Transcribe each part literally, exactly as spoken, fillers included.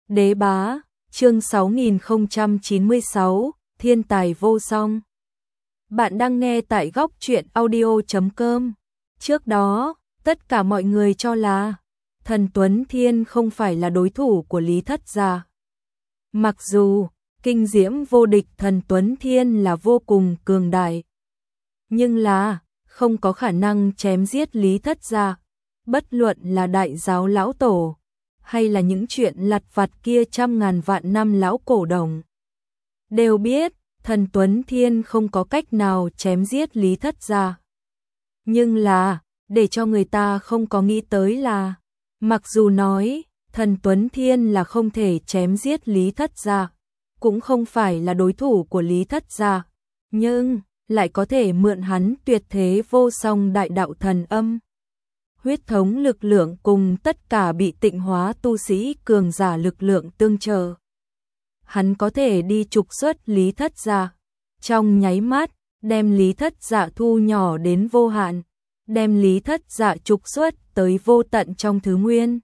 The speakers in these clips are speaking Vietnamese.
Đế bá, chương sáu nghìn không trăm chín mươi sáu, thiên tài vô song. Bạn đang nghe tại góc truyện audio chấm com. Trước đó, tất cả mọi người cho là Thần Tuấn Thiên không phải là đối thủ của Lý Thất Gia. Mặc dù kinh diễm vô địch Thần Tuấn Thiên là vô cùng cường đại, nhưng là không có khả năng chém giết Lý Thất Gia. Bất luận là đại giáo lão tổ hay là những chuyện lặt vặt kia trăm ngàn vạn năm lão cổ đồng, đều biết Thần Tuấn Thiên không có cách nào chém giết Lý Thất Gia. Nhưng là, để cho người ta không có nghĩ tới là, mặc dù nói Thần Tuấn Thiên là không thể chém giết Lý Thất Gia, cũng không phải là đối thủ của Lý Thất Gia, nhưng lại có thể mượn hắn tuyệt thế vô song đại đạo thần âm huyết thống lực lượng cùng tất cả bị tịnh hóa tu sĩ cường giả lực lượng tương trợ. Hắn có thể đi trục xuất Lý Thất Gia, trong nháy mắt đem Lý Thất Dạ thu nhỏ đến vô hạn, đem Lý Thất Dạ trục xuất tới vô tận trong thứ nguyên.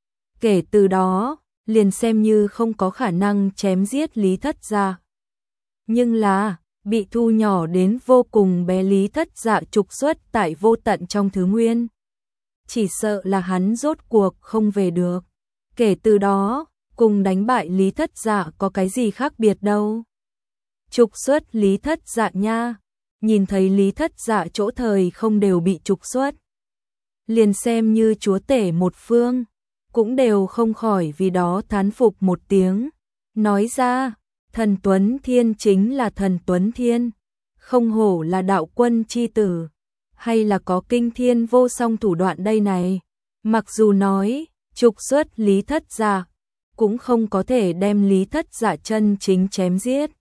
Kể từ đó, liền xem như không có khả năng chém giết Lý Thất Gia. Nhưng là, bị thu nhỏ đến vô cùng bé Lý Thất Dạ trục xuất tại vô tận trong thứ nguyên, chỉ sợ là hắn rốt cuộc không về được. Kể từ đó, cùng đánh bại Lý Thất Dạ có cái gì khác biệt đâu. Trục xuất Lý Thất Dạ nha, nhìn thấy Lý Thất Dạ chỗ thời không đều bị trục xuất, liền xem như chúa tể một phương, cũng đều không khỏi vì đó thán phục một tiếng, nói ra, Thần Tuấn Thiên chính là Thần Tuấn Thiên, không hổ là đạo quân chi tử, hay là có kinh thiên vô song thủ đoạn đây này. Mặc dù nói, trục xuất Lý Thất Dạ, cũng không có thể đem Lý Thất Dạ chân chính chém giết.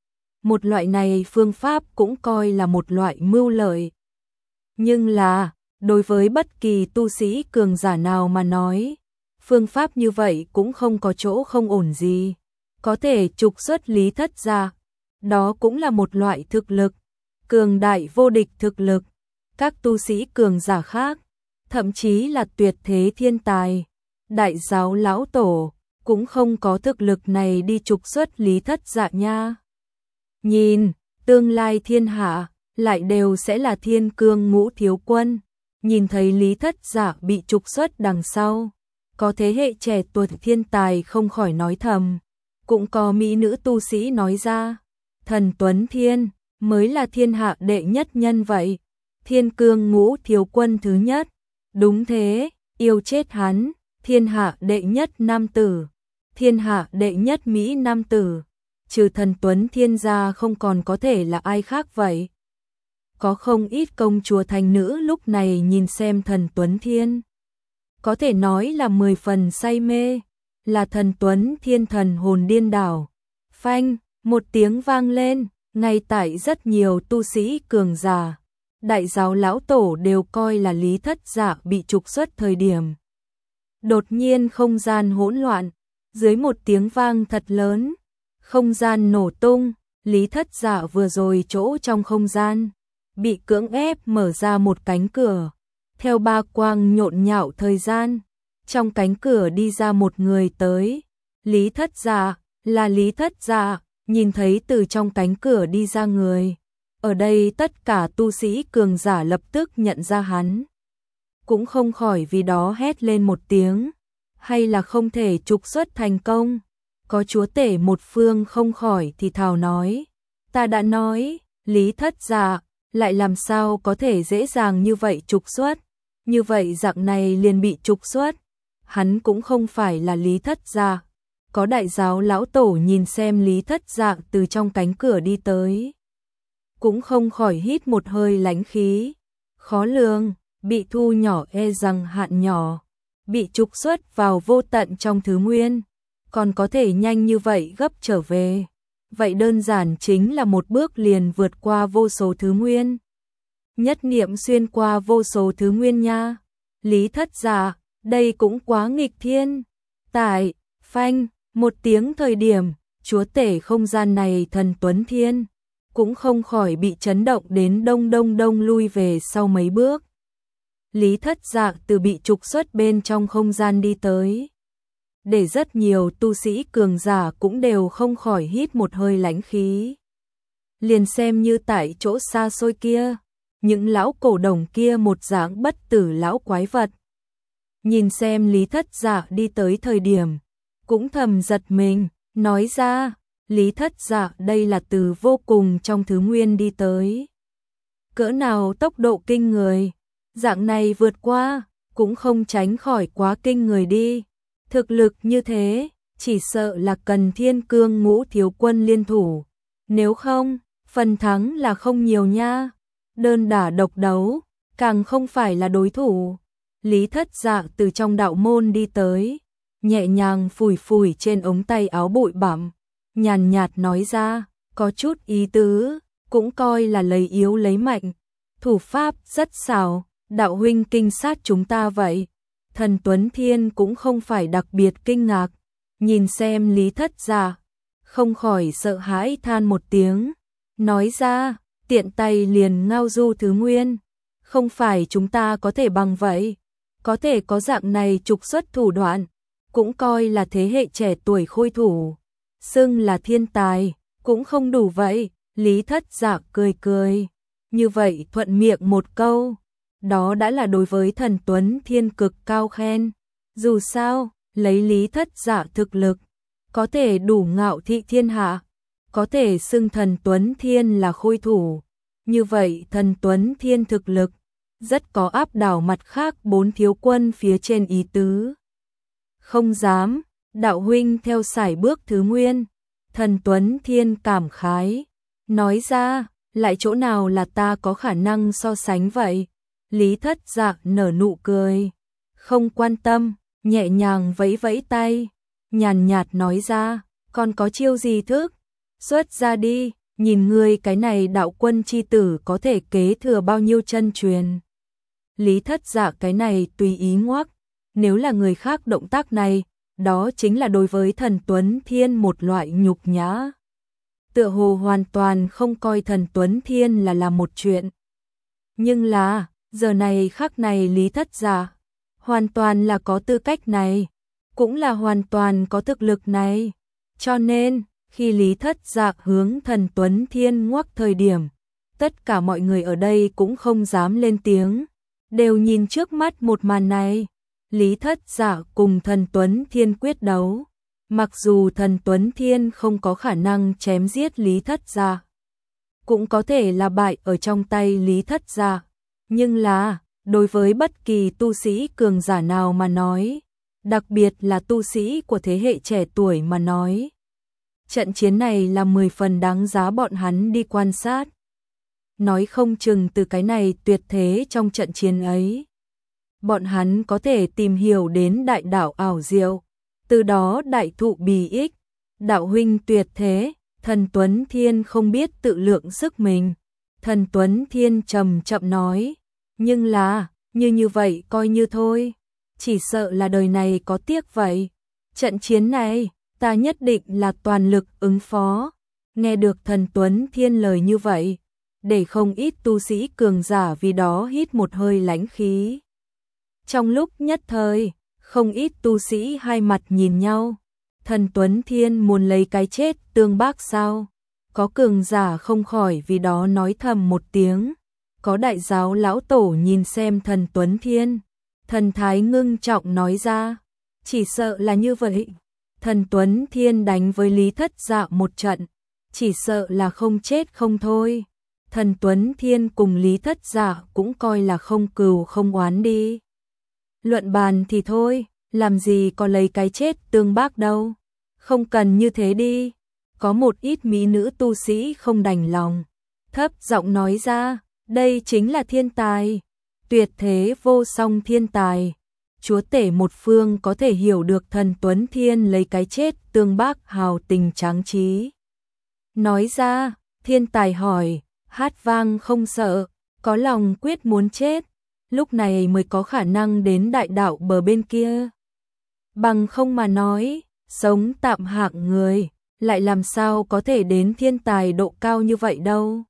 Một loại này phương pháp cũng coi là một loại mưu lợi. Nhưng là, đối với bất kỳ tu sĩ cường giả nào mà nói, phương pháp như vậy cũng không có chỗ không ổn gì. Có thể trục xuất Lý Thất Gia, đó cũng là một loại thực lực, cường đại vô địch thực lực. Các tu sĩ cường giả khác, thậm chí là tuyệt thế thiên tài, đại giáo lão tổ, cũng không có thực lực này đi trục xuất Lý Thất Dạ nha. Nhìn, tương lai thiên hạ, lại đều sẽ là thiên cương ngũ thiếu quân. Nhìn thấy Lý Thất Dạ bị trục xuất đằng sau, có thế hệ trẻ tuổi thiên tài không khỏi nói thầm, cũng có mỹ nữ tu sĩ nói ra, Thần Tuấn Thiên mới là thiên hạ đệ nhất nhân vậy, thiên cương ngũ thiếu quân thứ nhất. Đúng thế, yêu chết hắn, thiên hạ đệ nhất nam tử, thiên hạ đệ nhất mỹ nam tử, trừ Thần Tuấn Thiên ra không còn có thể là ai khác vậy. Có không ít công chúa thành nữ lúc này nhìn xem Thần Tuấn Thiên, có thể nói là mười phần say mê, là Thần Tuấn Thiên thần hồn điên đảo. Phanh, một tiếng vang lên, ngay tại rất nhiều tu sĩ cường giả, đại giáo lão tổ đều coi là Lý Thất Dạ bị trục xuất thời điểm. Đột nhiên không gian hỗn loạn, dưới một tiếng vang thật lớn, không gian nổ tung, Lý Thất Dạ vừa rồi chỗ trong không gian, bị cưỡng ép mở ra một cánh cửa. Theo ba quang nhộn nhạo thời gian, trong cánh cửa đi ra một người tới. Lý Thất Dạ, là Lý Thất Dạ, nhìn thấy từ trong cánh cửa đi ra người. Ở đây tất cả tu sĩ cường giả lập tức nhận ra hắn, cũng không khỏi vì đó hét lên một tiếng, hay là không thể trục xuất thành công. Có chúa tể một phương không khỏi thì thào nói, ta đã nói, Lý Thất Dạ, lại làm sao có thể dễ dàng như vậy trục xuất, như vậy dạng này liền bị trục xuất. Hắn cũng không phải là Lý Thất Dạ. Có đại giáo lão tổ nhìn xem Lý Thất Dạ từ trong cánh cửa đi tới, cũng không khỏi hít một hơi lãnh khí. Khó lường, bị thu nhỏ e rằng hạn nhỏ, bị trục xuất vào vô tận trong thứ nguyên, còn có thể nhanh như vậy gấp trở về. Vậy đơn giản chính là một bước liền vượt qua vô số thứ nguyên. Nhất niệm xuyên qua vô số thứ nguyên nha. Lý Thất Dạ, đây cũng quá nghịch thiên. Tại, phanh, một tiếng thời điểm, chúa tể không gian này Thần Tuấn Thiên, cũng không khỏi bị chấn động đến đông đông đông lui về sau mấy bước. Lý Thất Dạ từ bị trục xuất bên trong không gian đi tới, để rất nhiều tu sĩ cường giả cũng đều không khỏi hít một hơi lãnh khí. Liền xem như tại chỗ xa xôi kia, những lão cổ đồng kia một dáng bất tử lão quái vật. Nhìn xem Lý Thất Dạ đi tới thời điểm, cũng thầm giật mình, nói ra, Lý Thất Dạ đây là từ vô cùng trong thứ nguyên đi tới. Cỡ nào tốc độ kinh người, dạng này vượt qua, cũng không tránh khỏi quá kinh người đi. Thực lực như thế, chỉ sợ là cần Thiên Cương Ngũ thiếu quân liên thủ, nếu không, phần thắng là không nhiều nha. Đơn đả độc đấu, càng không phải là đối thủ. Lý Thất Dạ từ trong đạo môn đi tới, nhẹ nhàng phủi phủi trên ống tay áo bụi bặm, nhàn nhạt nói ra, có chút ý tứ, cũng coi là lấy yếu lấy mạnh. Thủ pháp rất xảo, đạo huynh kinh sát chúng ta vậy. Thần Tuấn Thiên cũng không phải đặc biệt kinh ngạc, nhìn xem Lý Thất Dạ, không khỏi sợ hãi than một tiếng, nói ra, tiện tay liền ngao du thứ nguyên, không phải chúng ta có thể bằng vậy, có thể có dạng này trục xuất thủ đoạn, cũng coi là thế hệ trẻ tuổi khôi thủ, xưng là thiên tài, cũng không đủ vậy. Lý Thất Dạ cười cười, như vậy thuận miệng một câu, đó đã là đối với Thần Tuấn Thiên cực cao khen. Dù sao, lấy Lý Thất Dạ thực lực, có thể đủ ngạo thị thiên hạ, có thể xưng Thần Tuấn Thiên là khôi thủ. Như vậy Thần Tuấn Thiên thực lực, rất có áp đảo mặt khác bốn thiếu quân phía trên ý tứ. Không dám, đạo huynh theo sải bước thứ nguyên. Thần Tuấn Thiên cảm khái, nói ra, lại chỗ nào là ta có khả năng so sánh vậy? Lý Thất Dạ nở nụ cười, không quan tâm, nhẹ nhàng vẫy vẫy tay, nhàn nhạt nói ra, còn có chiêu gì thức? Xuất ra đi, nhìn ngươi cái này đạo quân chi tử có thể kế thừa bao nhiêu chân truyền. Lý Thất Dạ cái này tùy ý ngoắc, nếu là người khác động tác này, đó chính là đối với Thần Tuấn Thiên một loại nhục nhã. Tựa hồ hoàn toàn không coi Thần Tuấn Thiên là là một chuyện. Nhưng là, giờ này khắc này Lý Thất Dạ, hoàn toàn là có tư cách này, cũng là hoàn toàn có thực lực này. Cho nên, khi Lý Thất Dạ hướng Thần Tuấn Thiên ngoắc thời điểm, tất cả mọi người ở đây cũng không dám lên tiếng, đều nhìn trước mắt một màn này. Lý Thất Dạ cùng Thần Tuấn Thiên quyết đấu, mặc dù Thần Tuấn Thiên không có khả năng chém giết Lý Thất Dạ, cũng có thể là bại ở trong tay Lý Thất Dạ, nhưng là, đối với bất kỳ tu sĩ cường giả nào mà nói, đặc biệt là tu sĩ của thế hệ trẻ tuổi mà nói, trận chiến này là mười phần đáng giá bọn hắn đi quan sát. Nói không chừng từ cái này tuyệt thế trong trận chiến ấy, bọn hắn có thể tìm hiểu đến đại đạo ảo diệu, từ đó đại thụ bì ích. Đạo huynh tuyệt thế, Thần Tuấn Thiên không biết tự lượng sức mình. Thần Tuấn Thiên trầm chậm nói, nhưng là, như như vậy coi như thôi, chỉ sợ là đời này có tiếc vậy. Trận chiến này, ta nhất định là toàn lực ứng phó. Nghe được Thần Tuấn Thiên lời như vậy, để không ít tu sĩ cường giả vì đó hít một hơi lãnh khí. Trong lúc nhất thời, không ít tu sĩ hai mặt nhìn nhau. Thần Tuấn Thiên muốn lấy cái chết tương bác sao? Có cường giả không khỏi vì đó nói thầm một tiếng. Có đại giáo lão tổ nhìn xem Thần Tuấn Thiên, thần thái ngưng trọng nói ra, chỉ sợ là như vậy. Thần Tuấn Thiên đánh với Lý Thất Dạ một trận, chỉ sợ là không chết không thôi. Thần Tuấn Thiên cùng Lý Thất Dạ cũng coi là không cừu không oán đi. Luận bàn thì thôi, làm gì có lấy cái chết tương bác đâu. Không cần như thế đi. Có một ít mỹ nữ tu sĩ không đành lòng, thấp giọng nói ra, đây chính là thiên tài, tuyệt thế vô song thiên tài. Chúa tể một phương có thể hiểu được Thần Tuấn Thiên lấy cái chết tương bác hào tình tráng trí. Nói ra, thiên tài hỏi, hát vang không sợ, có lòng quyết muốn chết, lúc này mới có khả năng đến đại đạo bờ bên kia. Bằng không mà nói, sống tạm hạng người, lại làm sao có thể đến thiên tài độ cao như vậy đâu.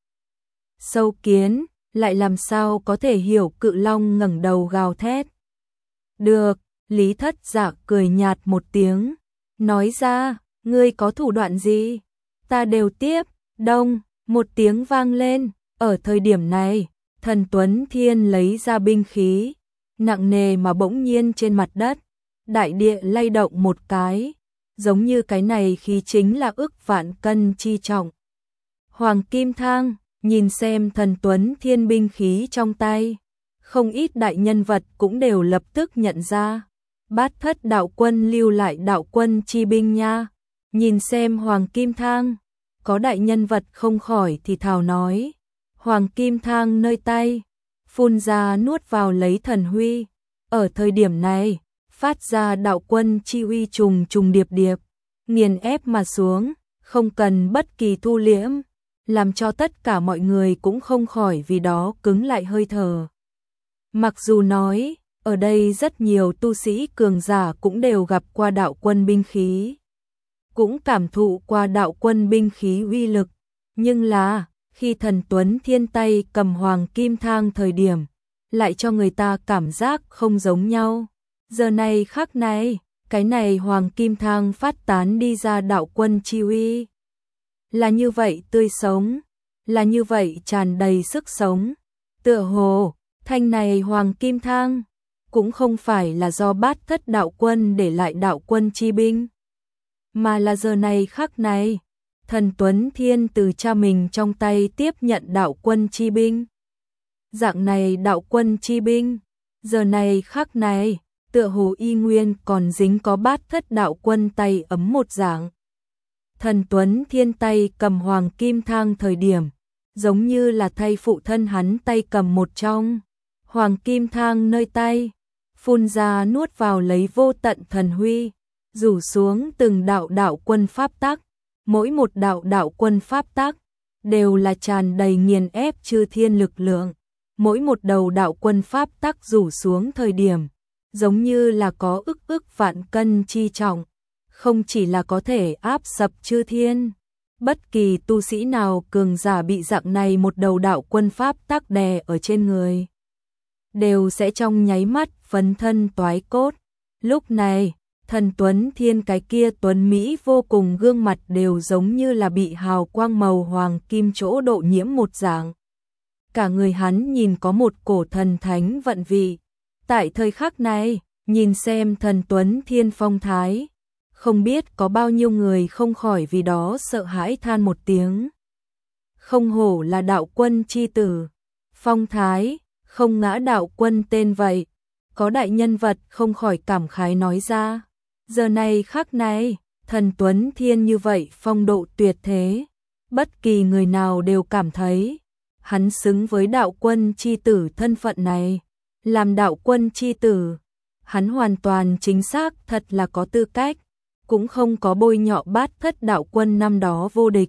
Sâu kiến, lại làm sao có thể hiểu cự long ngẩng đầu gào thét. Được, Lý Thất Dạ cười nhạt một tiếng, nói ra, ngươi có thủ đoạn gì? Ta đều tiếp. Đông, một tiếng vang lên, ở thời điểm này, Thần Tuấn Thiên lấy ra binh khí, nặng nề mà bỗng nhiên trên mặt đất, đại địa lay động một cái, giống như cái này khí chính là ức vạn cân chi trọng. Hoàng Kim Thang, nhìn xem Thần Tuấn Thiên binh khí trong tay, không ít đại nhân vật cũng đều lập tức nhận ra, Bát Thất đạo quân lưu lại đạo quân chi binh nha. Nhìn xem Hoàng Kim Thang, có đại nhân vật không khỏi thì thào nói, Hoàng Kim Thang nơi tay, phun ra nuốt vào lấy thần huy, ở thời điểm này, phát ra đạo quân chi uy trùng trùng điệp điệp, nghiền ép mà xuống, không cần bất kỳ thu liễm, làm cho tất cả mọi người cũng không khỏi vì đó cứng lại hơi thở. Mặc dù nói, ở đây rất nhiều tu sĩ cường giả cũng đều gặp qua đạo quân binh khí, cũng cảm thụ qua đạo quân binh khí uy lực, nhưng là, khi Thần Tuấn Thiên tay cầm Hoàng Kim Thang thời điểm, lại cho người ta cảm giác không giống nhau. Giờ này khắc này, cái này Hoàng Kim Thang phát tán đi ra đạo quân chi uy, là như vậy tươi sống, là như vậy tràn đầy sức sống. Tựa hồ, thanh này Hoàng Kim Thang, cũng không phải là do Bát Thất đạo quân để lại đạo quân chi binh, mà là giờ này khắc này, Thần Tuấn Thiên từ cha mình trong tay tiếp nhận đạo quân chi binh. Dạng này đạo quân chi binh, giờ này khắc này, tựa hồ y nguyên còn dính có Bát Thất đạo quân tay ấm một dạng. Thần Tuấn Thiên tay cầm Hoàng Kim Thang thời điểm, giống như là thay phụ thân hắn tay cầm một trong. Hoàng Kim Thang nơi tay, phun ra nuốt vào lấy vô tận thần huy, rủ xuống từng đạo đạo quân pháp tắc, mỗi một đạo đạo quân pháp tắc đều là tràn đầy nghiền ép chư thiên lực lượng, mỗi một đầu đạo quân pháp tắc rủ xuống thời điểm, giống như là có ức ức vạn cân chi trọng, không chỉ là có thể áp sập chư thiên, bất kỳ tu sĩ nào cường giả bị dạng này một đầu đạo quân pháp tắc đè ở trên người, đều sẽ trong nháy mắt phấn thân toái cốt. Lúc này, Thần Tuấn Thiên cái kia tuấn mỹ vô cùng gương mặt đều giống như là bị hào quang màu hoàng kim chỗ độ nhiễm một dạng. Cả người hắn nhìn có một cổ thần thánh vận vị. Tại thời khắc này, nhìn xem Thần Tuấn Thiên phong thái, không biết có bao nhiêu người không khỏi vì đó sợ hãi than một tiếng. Không hổ là đạo quân chi tử, phong thái, không ngã đạo quân tên vậy. Có đại nhân vật không khỏi cảm khái nói ra. Giờ này khắc này, Thần Tuấn Thiên như vậy phong độ tuyệt thế, bất kỳ người nào đều cảm thấy hắn xứng với đạo quân chi tử thân phận này. Làm đạo quân chi tử, hắn hoàn toàn chính xác thật là có tư cách, cũng không có bôi nhọ Bát Thất đạo quân năm đó vô địch.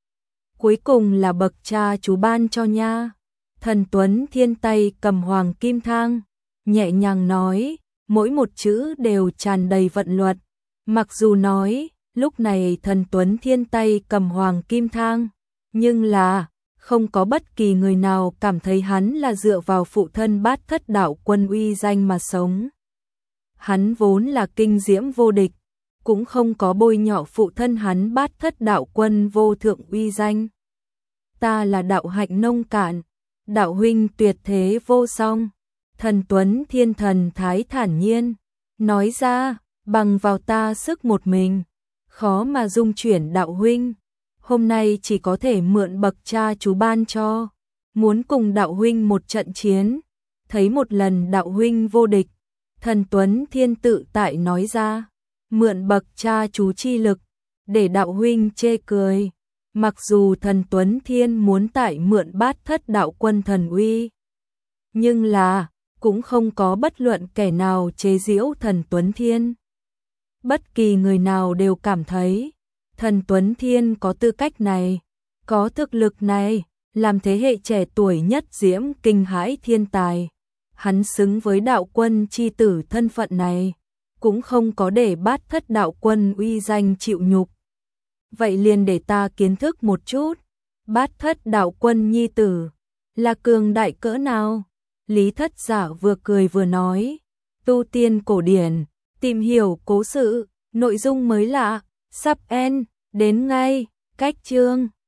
Cuối cùng là bậc cha chú ban cho nha. Thần Tuấn Thiên tay cầm Hoàng Kim Thang, nhẹ nhàng nói, mỗi một chữ đều tràn đầy vận luật. Mặc dù nói, lúc này Thần Tuấn Thiên tay cầm Hoàng Kim Thang, nhưng là, không có bất kỳ người nào cảm thấy hắn là dựa vào phụ thân Bát Thất đạo quân uy danh mà sống. Hắn vốn là kinh diễm vô địch, cũng không có bôi nhọ phụ thân hắn Bát Thất đạo quân vô thượng uy danh. Ta là đạo hạnh nông cạn, đạo huynh tuyệt thế vô song. Thần Tuấn Thiên thần thái thản nhiên, nói ra, bằng vào ta sức một mình, khó mà dung chuyển đạo huynh. Hôm nay chỉ có thể mượn bậc cha chú ban cho, muốn cùng đạo huynh một trận chiến, thấy một lần đạo huynh vô địch. Thần Tuấn Thiên tự tại nói ra, mượn bậc cha chú chi lực, để đạo huynh chê cười. Mặc dù Thần Tuấn Thiên muốn tại mượn Bát Thất đạo quân thần uy, nhưng là, cũng không có bất luận kẻ nào chế giễu Thần Tuấn Thiên. Bất kỳ người nào đều cảm thấy, Thần Tuấn Thiên có tư cách này, có thực lực này, làm thế hệ trẻ tuổi nhất diễm kinh hãi thiên tài. Hắn xứng với đạo quân chi tử thân phận này, cũng không có để Bát Thất đạo quân uy danh chịu nhục. Vậy liền để ta kiến thức một chút, Bát Thất đạo quân nhi tử, là cường đại cỡ nào? Lý Thất Giả vừa cười vừa nói, tu tiên cổ điển, Tìm hiểu cố sự, nội dung mới lạ, sắp end, đến ngay, cách chương.